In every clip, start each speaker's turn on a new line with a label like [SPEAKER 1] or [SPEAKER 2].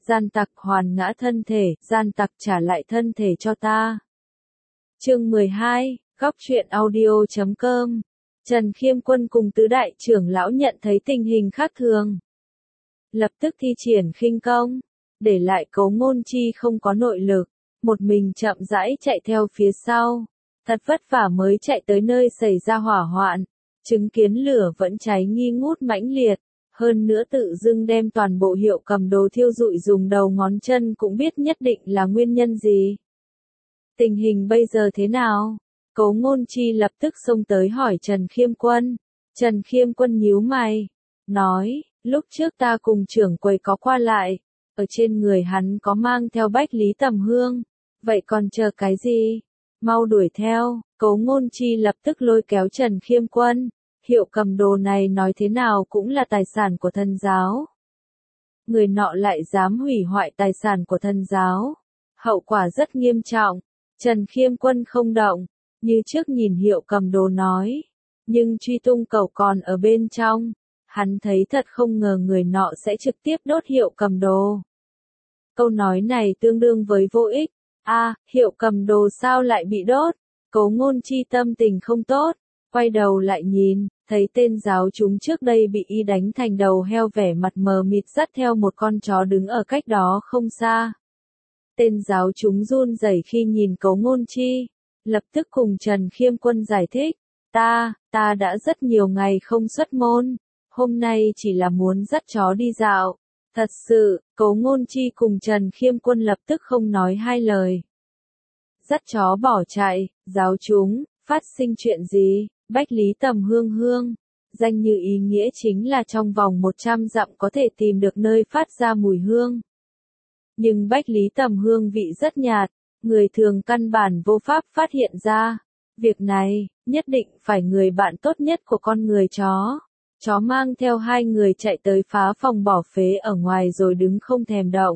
[SPEAKER 1] gian tặc hoàn ngã thân thể, gian tặc trả lại thân thể cho ta. Chương 12, Góc truyện audio.com. Trần Khiêm Quân cùng tứ đại trưởng lão nhận thấy tình hình khác thường, lập tức thi triển khinh công, để lại Cấu Ngôn Chi không có nội lực, một mình chậm rãi chạy theo phía sau. Thật vất vả mới chạy tới nơi xảy ra hỏa hoạn, chứng kiến lửa vẫn cháy nghi ngút mãnh liệt, hơn nữa tự dưng đem toàn bộ Hiệu Cầm Đồ thiêu rụi, dùng đầu ngón chân cũng biết nhất định là nguyên nhân gì. Tình hình bây giờ thế nào? Cấu Ngôn Chi lập tức xông tới hỏi Trần Khiêm Quân. Trần Khiêm Quân nhíu mày, nói, lúc trước ta cùng trưởng quầy có qua lại, ở trên người hắn có mang theo bách lý tầm hương, vậy còn chờ cái gì? Mau đuổi theo. Cấu Ngôn Chi lập tức lôi kéo Trần Khiêm Quân. Hiệu Cầm Đồ này nói thế nào cũng là tài sản của thần giáo. Người nọ lại dám hủy hoại tài sản của thần giáo, hậu quả rất nghiêm trọng. Trần Khiêm Quân không động, như trước nhìn Hiệu Cầm Đồ nói, nhưng truy tung cầu còn ở bên trong. Hắn thấy thật không ngờ người nọ sẽ trực tiếp đốt Hiệu Cầm Đồ. Câu nói này tương đương với vô ích. Hiệu Cầm Đồ sao lại bị đốt? Cấu Ngôn Chi tâm tình không tốt, quay đầu lại nhìn, thấy tên giáo chúng trước đây bị y đánh thành đầu heo, vẻ mặt mờ mịt dắt theo một con chó đứng ở cách đó không xa. Tên giáo chúng run rẩy khi nhìn Cấu Ngôn Chi, lập tức cùng Trần Khiêm Quân giải thích, ta đã rất nhiều ngày không xuất môn, hôm nay chỉ là muốn dắt chó đi dạo. Thật sự, Cấu Ngôn Chi cùng Trần Khiêm Quân lập tức không nói hai lời. Dắt chó bỏ chạy, giáo chúng, phát sinh chuyện gì? Bách lý tầm hương, danh như ý nghĩa chính là trong vòng 100 dặm có thể tìm được nơi phát ra mùi hương. Nhưng bách lý tầm hương vị rất nhạt, người thường căn bản vô pháp phát hiện ra. Việc này, nhất định phải người bạn tốt nhất của con người chó. Chó mang theo hai người chạy tới phá phòng bỏ phế ở ngoài rồi đứng không thèm động.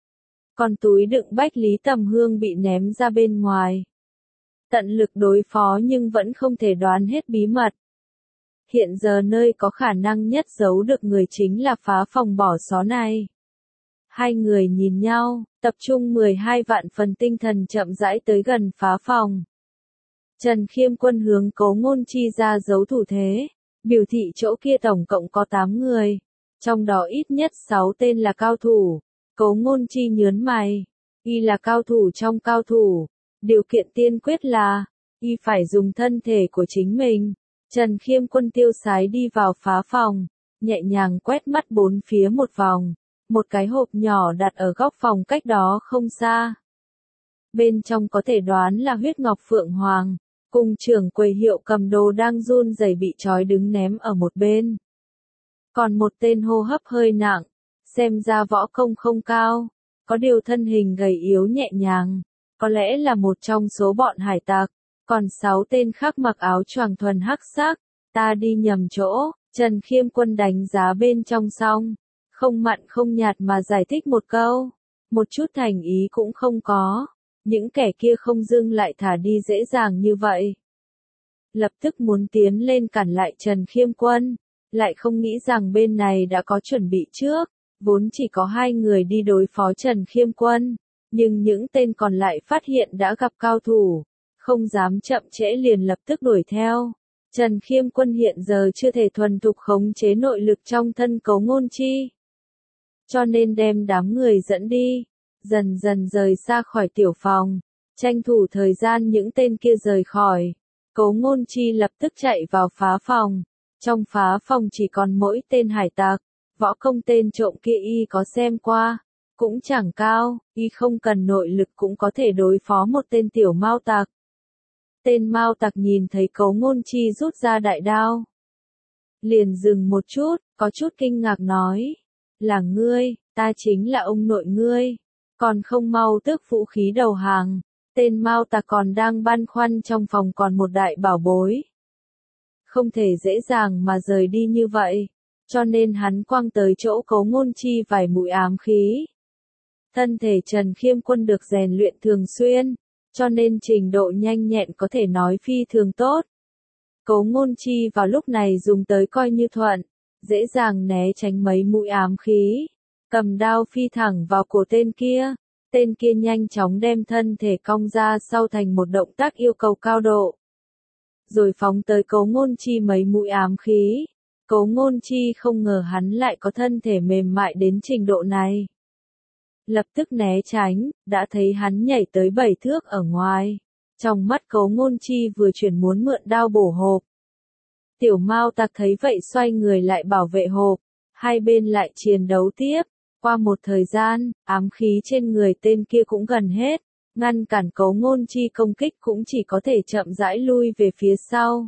[SPEAKER 1] Còn túi đựng bách lý tầm hương bị ném ra bên ngoài. Tận lực đối phó nhưng vẫn không thể đoán hết bí mật. Hiện giờ nơi có khả năng nhất giấu được người chính là phá phòng bỏ xó này. Hai người nhìn nhau, tập trung 12 vạn phần tinh thần chậm rãi tới gần phá phòng. Trần Khiêm Quân hướng Cấu Ngôn Chi ra dấu thủ thế, biểu thị chỗ kia tổng cộng có 8 người, trong đó ít nhất 6 tên là cao thủ. Cấu Ngôn Chi nhớn mày, y là cao thủ trong cao thủ. Điều kiện tiên quyết là, y phải dùng thân thể của chính mình. Trần Khiêm Quân tiêu sái đi vào phá phòng, nhẹ nhàng quét mắt bốn phía một vòng. Một cái hộp nhỏ đặt ở góc phòng cách đó không xa. Bên trong có thể đoán là huyết ngọc phượng hoàng, cùng trưởng quầy Hiệu Cầm Đồ đang run rẩy bị trói đứng ném ở một bên. Còn một tên hô hấp hơi nặng, xem ra võ công không cao, có điều thân hình gầy yếu nhẹ nhàng. Có lẽ là một trong số bọn hải tặc, còn 6 tên khác mặc áo choàng thuần hắc sắc. Ta đi nhầm chỗ. Trần Khiêm Quân đánh giá bên trong xong, không mặn không nhạt mà giải thích một câu, một chút thành ý cũng không có. Những kẻ kia không dưng lại thả đi dễ dàng như vậy. Lập tức muốn tiến lên cản lại Trần Khiêm Quân, lại không nghĩ rằng bên này đã có chuẩn bị trước, vốn chỉ có 2 người đi đối phó Trần Khiêm Quân. Nhưng những tên còn lại phát hiện đã gặp cao thủ, không dám chậm trễ liền lập tức đuổi theo. Trần Khiêm Quân hiện giờ chưa thể thuần thục khống chế nội lực trong thân Cấu Ngôn Chi, cho nên đem đám người dẫn đi, dần dần rời xa khỏi tiểu phòng, tranh thủ thời gian những tên kia rời khỏi. Cấu Ngôn Chi lập tức chạy vào phá phòng, trong phá phòng chỉ còn mỗi tên hải tặc, võ công tên trộm kia y có xem qua. Cũng chẳng cao, y không cần nội lực cũng có thể đối phó một tên tiểu mao tặc. Tên mao tặc nhìn thấy Cấu Ngôn Chi rút ra đại đao, liền dừng một chút, có chút kinh ngạc nói, là ngươi, ta chính là ông nội ngươi, còn không mau tước vũ khí đầu hàng. Tên mao tặc còn đang băn khoăn trong phòng còn một đại bảo bối, không thể dễ dàng mà rời đi như vậy, cho nên hắn quăng tới chỗ Cấu Ngôn Chi vài mũi ám khí. Thân thể Trần Khiêm Quân được rèn luyện thường xuyên, cho nên trình độ nhanh nhẹn có thể nói phi thường tốt. Cấu Ngôn Chi vào lúc này dùng tới coi như thuận, dễ dàng né tránh mấy mũi ám khí. cầm đao phi thẳng vào cổ tên kia. Tên kia nhanh chóng đem thân thể cong ra sau thành một động tác yêu cầu cao độ. Rồi phóng tới Cố Ngôn Chi mấy mũi ám khí. Cố Ngôn Chi không ngờ hắn lại có thân thể mềm mại đến trình độ này. Lập tức né tránh, đã thấy hắn nhảy tới 7 thước ở ngoài. Trong mắt Cố Ngôn Chi vừa chuyển muốn mượn đao bổ hộp. Tiểu Mao Tặc thấy vậy xoay người lại bảo vệ hộp. Hai bên lại chiến đấu tiếp. Qua một thời gian, ám khí trên người tên kia cũng gần hết. Ngăn cản Cố Ngôn Chi công kích cũng chỉ có thể chậm rãi lui về phía sau.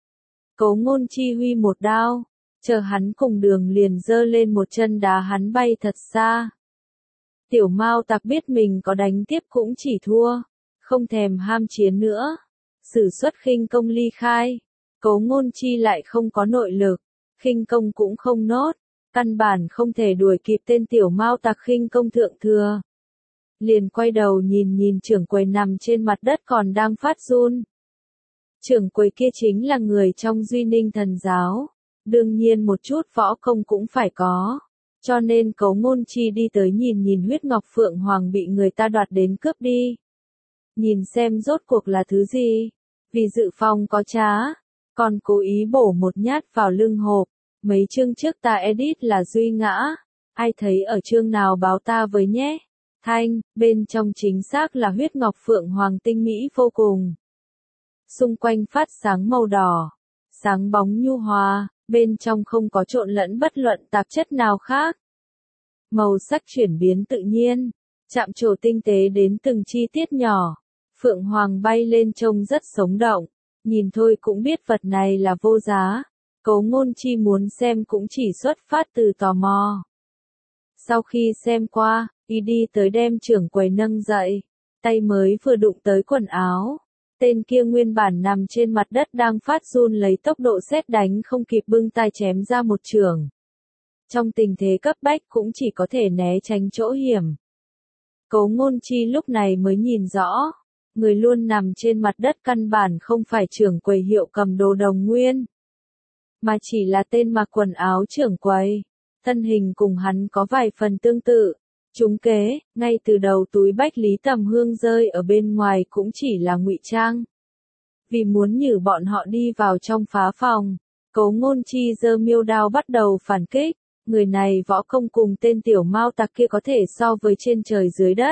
[SPEAKER 1] Cố Ngôn Chi huy một đao. Chờ hắn cùng Đường liền giơ lên một chân đá hắn bay thật xa. Tiểu Mao Tặc biết mình có đánh tiếp cũng chỉ thua. Không thèm ham chiến nữa. Sử xuất khinh công ly khai. Cố Ngôn Chi lại không có nội lực. Khinh công cũng không nốt. Căn bản không thể đuổi kịp tên Tiểu Mao Tặc khinh công thượng thừa. Liền quay đầu nhìn trưởng quầy nằm trên mặt đất còn đang phát run. Trưởng quầy kia chính là người trong Duy Ninh Thần Giáo. Đương nhiên một chút võ công cũng phải có. Cho nên Cố Ngôn Chi đi tới nhìn huyết ngọc phượng hoàng bị người ta đoạt đến cướp đi. Nhìn xem rốt cuộc là thứ gì. Vì dự phòng có trá. Còn cố ý bổ một nhát vào lưng hộp. Mấy chương trước ta edit là Duy Ngã. Ai thấy ở chương nào báo ta với nhé. Thanh, bên trong chính xác là huyết ngọc phượng hoàng tinh mỹ vô cùng. Xung quanh phát sáng màu đỏ. Sáng bóng nhu hòa, bên trong không có trộn lẫn bất luận tạp chất nào khác. Màu sắc chuyển biến tự nhiên, chạm trổ tinh tế đến từng chi tiết nhỏ. Phượng hoàng bay lên trông rất sống động. Nhìn thôi cũng biết vật này là vô giá. Cố Ngôn Chi muốn xem cũng chỉ xuất phát từ tò mò. Sau khi xem qua, y đi tới đem trưởng quầy nâng dậy. Tay mới vừa đụng tới quần áo. Tên kia nguyên bản nằm trên mặt đất đang phát run lấy tốc độ sét đánh không kịp bưng tay chém ra một chưởng. Trong tình thế cấp bách cũng chỉ có thể né tránh chỗ hiểm. Cố Ngôn Chi lúc này mới nhìn rõ. Người luôn nằm trên mặt đất căn bản không phải trưởng quầy hiệu cầm đồ Đồng Nguyên. Mà chỉ là tên mặc quần áo trưởng quầy. Thân hình cùng hắn có vài phần tương tự. Trúng kế, ngay từ đầu túi bách lý tầm hương rơi ở bên ngoài cũng chỉ là ngụy trang. Vì muốn nhử bọn họ đi vào trong phá phòng, Cố Ngôn Chi giơ miêu đao bắt đầu phản kích. Người này võ công cùng tên Tiểu Mao Tặc kia có thể so với trên trời dưới đất.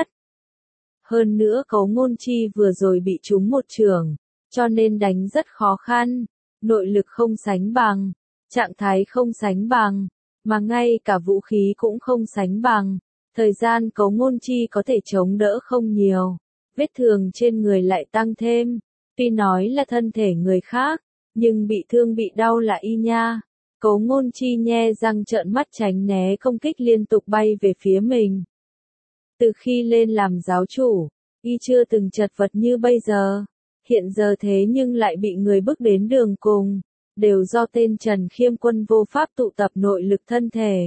[SPEAKER 1] Hơn nữa Cố Ngôn Chi vừa rồi bị trúng một chưởng, cho nên đánh rất khó khăn. Nội lực không sánh bằng, trạng thái không sánh bằng, mà ngay cả vũ khí cũng không sánh bằng. Thời gian Cố Ngôn Chi có thể chống đỡ không nhiều, vết thương trên người lại tăng thêm. Tuy nói là thân thể người khác, nhưng bị thương bị đau là y nha. Cố Ngôn Chi nhe răng trợn mắt tránh né công kích liên tục bay về phía mình. Từ khi lên làm giáo chủ, y chưa từng chật vật như bây giờ. Hiện giờ thế nhưng lại bị người bức đến đường cùng, đều do tên Trần Khiêm Quân vô pháp tụ tập nội lực thân thể.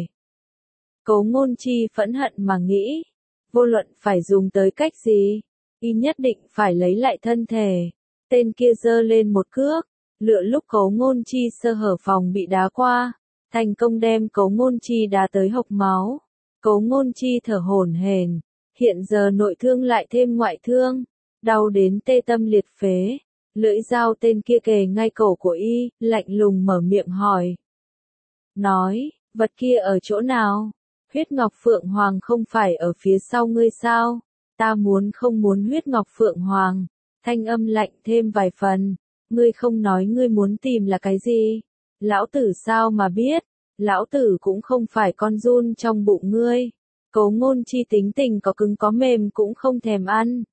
[SPEAKER 1] Cố Ngôn Chi phẫn hận mà nghĩ, vô luận phải dùng tới cách gì, y nhất định phải lấy lại thân thể. Tên kia giơ lên một cước, lựa lúc Cố Ngôn Chi sơ hở phòng bị đá qua, thành công đem Cố Ngôn Chi đá tới hộc máu. Cố Ngôn Chi thở hổn hển, hiện giờ nội thương lại thêm ngoại thương, đau đến tê tâm liệt phế. Lưỡi dao tên kia kề ngay cổ của y, lạnh lùng mở miệng hỏi. Nói, vật kia ở chỗ nào? Huyết Ngọc Phượng Hoàng không phải ở phía sau ngươi sao? Ta không muốn Huyết Ngọc Phượng Hoàng. Thanh âm lạnh thêm vài phần. Ngươi không nói ngươi muốn tìm là cái gì? Lão tử sao mà biết? Lão tử cũng không phải con giun trong bụng ngươi. Cố Ngôn Chi tính tình có cứng có mềm cũng không thèm ăn.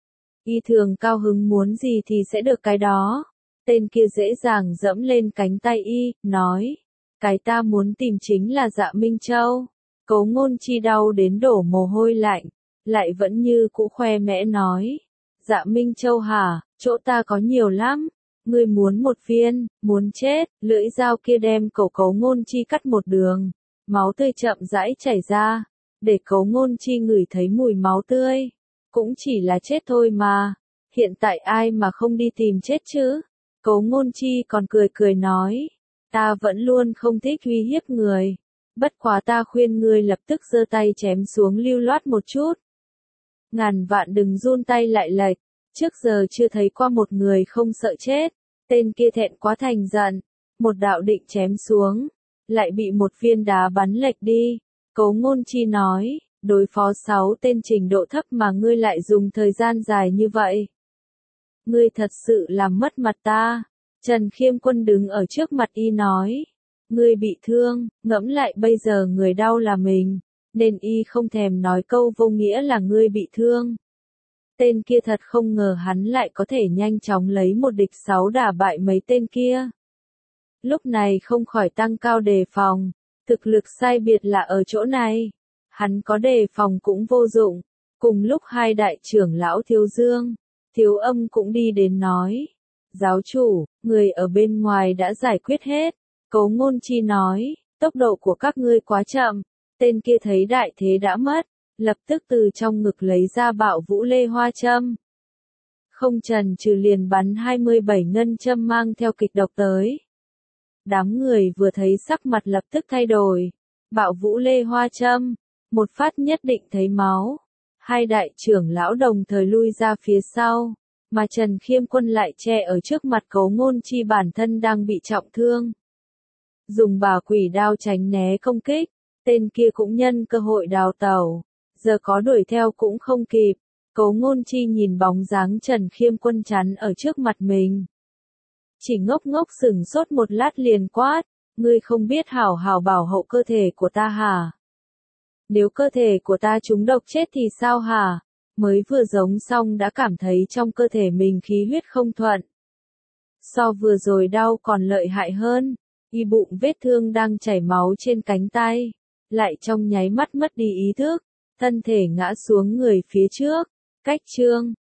[SPEAKER 1] Y thường cao hứng muốn gì thì sẽ được cái đó. Tên kia dễ dàng dẫm lên cánh tay y, nói. Cái ta muốn tìm chính là Dạ Minh Châu. Cố Ngôn Chi đau đến đổ mồ hôi lạnh, lại vẫn như cũ khoe mẽ nói. Dạ Minh Châu hả, chỗ ta có nhiều lắm. Ngươi muốn một viên, muốn chết. Lưỡi dao kia đem cổ Cố Ngôn Chi cắt một đường. Máu tươi chậm rãi chảy ra. Để Cố Ngôn Chi ngửi thấy mùi máu tươi. Cũng chỉ là chết thôi mà. Hiện tại ai mà không đi tìm chết chứ? Cố Ngôn Chi còn cười nói. Ta vẫn luôn không thích uy hiếp người. Bất quá ta khuyên ngươi lập tức giơ tay chém xuống lưu loát một chút. Ngàn vạn đừng run tay lại lệch, trước giờ chưa thấy qua một người không sợ chết. Tên kia thẹn quá thành giận, một đạo định chém xuống, lại bị một viên đá bắn lệch đi. Cố Ngôn Chi nói, đối phó 6 tên trình độ thấp mà ngươi lại dùng thời gian dài như vậy. Ngươi thật sự làm mất mặt ta. Trần Khiêm Quân đứng ở trước mặt y nói, ngươi bị thương, ngẫm lại bây giờ người đau là mình, nên y không thèm nói câu vô nghĩa là ngươi bị thương. Tên kia thật không ngờ hắn lại có thể nhanh chóng lấy một địch 6 đả bại mấy tên kia. Lúc này không khỏi tăng cao đề phòng, thực lực sai biệt là ở chỗ này. Hắn có đề phòng cũng vô dụng. Cùng lúc hai đại trưởng lão Thiếu Dương, Thiếu Âm cũng đi đến nói, giáo chủ, người ở bên ngoài đã giải quyết hết. Cố Ngôn Chi nói, tốc độ của các ngươi quá chậm. Tên kia thấy đại thế đã mất, lập tức từ trong ngực lấy ra Bạo Vũ Lê Hoa châm. Không chần chừ liền bắn 27 ngân châm mang theo kịch độc tới. Đám người vừa thấy sắc mặt lập tức thay đổi. Bạo Vũ Lê Hoa châm, một phát nhất định thấy máu. Hai đại trưởng lão đồng thời lui ra phía sau, mà Trần Khiêm Quân lại che ở trước mặt Cố Ngôn Chi bản thân đang bị trọng thương. Dùng Bà Quỷ Đao tránh né công kích, tên kia cũng nhân cơ hội đào tẩu, giờ có đuổi theo cũng không kịp. Cố Ngôn Chi nhìn bóng dáng Trần Khiêm Quân chắn ở trước mặt mình. Chỉ ngốc ngốc sửng sốt một lát liền quát, ngươi không biết hảo hảo bảo hộ cơ thể của ta hả? Nếu cơ thể của ta trúng độc chết thì sao hả? Mới vừa giống xong đã cảm thấy trong cơ thể mình khí huyết không thuận. So vừa rồi đau còn lợi hại hơn, y bụng vết thương đang chảy máu trên cánh tay, lại trong nháy mắt mất đi ý thức, thân thể ngã xuống người phía trước. Cách chương